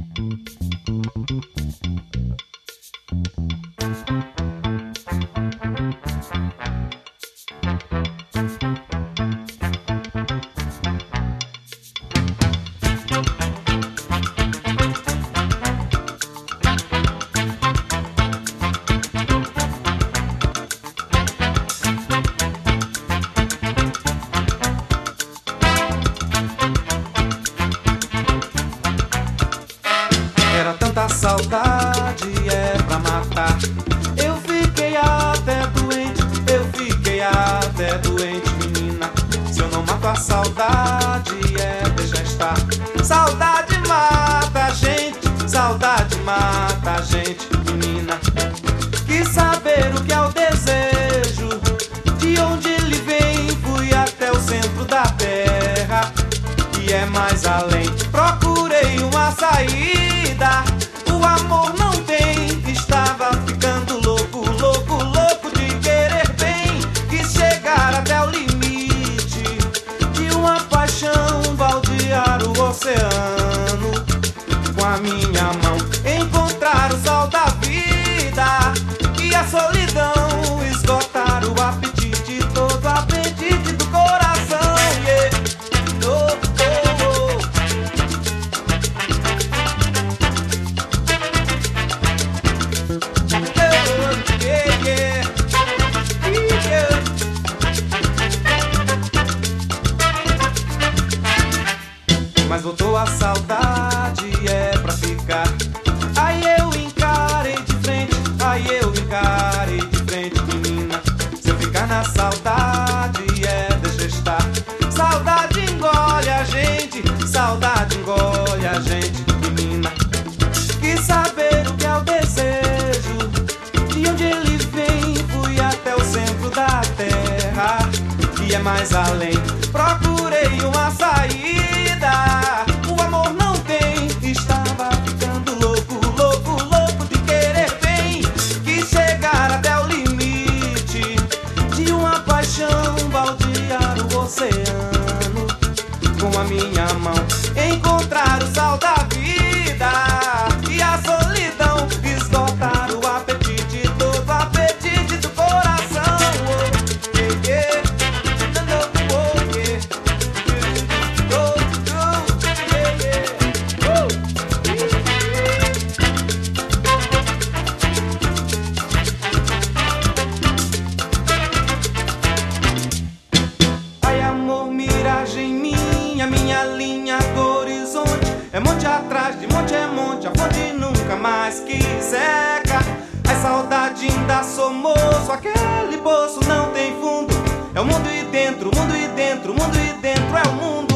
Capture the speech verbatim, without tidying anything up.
Era tanta saudade, é pra matar. Eu fiquei até doente, eu fiquei até doente, menina. Se eu não mato a saudade, é deixa estar. Saudade mata a gente, saudade mata a gente, menina. Quis saber o que é o desejo, de onde ele vem, fui até o centro da terra, que é mais além. Procurei uma saída, o amor não tem. Estava ficando louco, louco, louco de querer bem. Quis chegar até o limite de uma paixão, baldear o oceano com a minha mão, encontrar o sol da vida e a solidão, esgotar o apetite, todo o apetite do coração. Yeah. Oh, oh, oh. Oh, yeah, yeah. Yeah. Mas voltou a saudade, é pra ficar. Aí eu encarei de frente, aí eu encarei de frente, menina. Se eu ficar na saudade, é deixa estar. Saudade engole a gente, saudade engole a gente, menina. Quis saber o que é o desejo, de onde ele vem, fui até o centro da terra, que é mais além. Procurei uma saída, o amor não tem. Estava ficando louco, louco, louco de querer bem. Quis chegar até o limite de uma paixão, baldear o oceano com a minha mão, encontrar o sol da vida e a solidão, esgotar o apetite, todo o apetite do coração. Oh, yeah, yeah. No, no, oh, yeah. Oh, oh, yeah, yeah. Oh, yeah. Ai, amor, miragem minha, minha linha do horizonte. É monte atrás de monte, é monte, a fonte nunca mais que seca. Ai, saudade ainda sou moço, aquele poço não tem fundo. É o mundo e dentro, o mundo e dentro, o mundo e dentro é o mundo.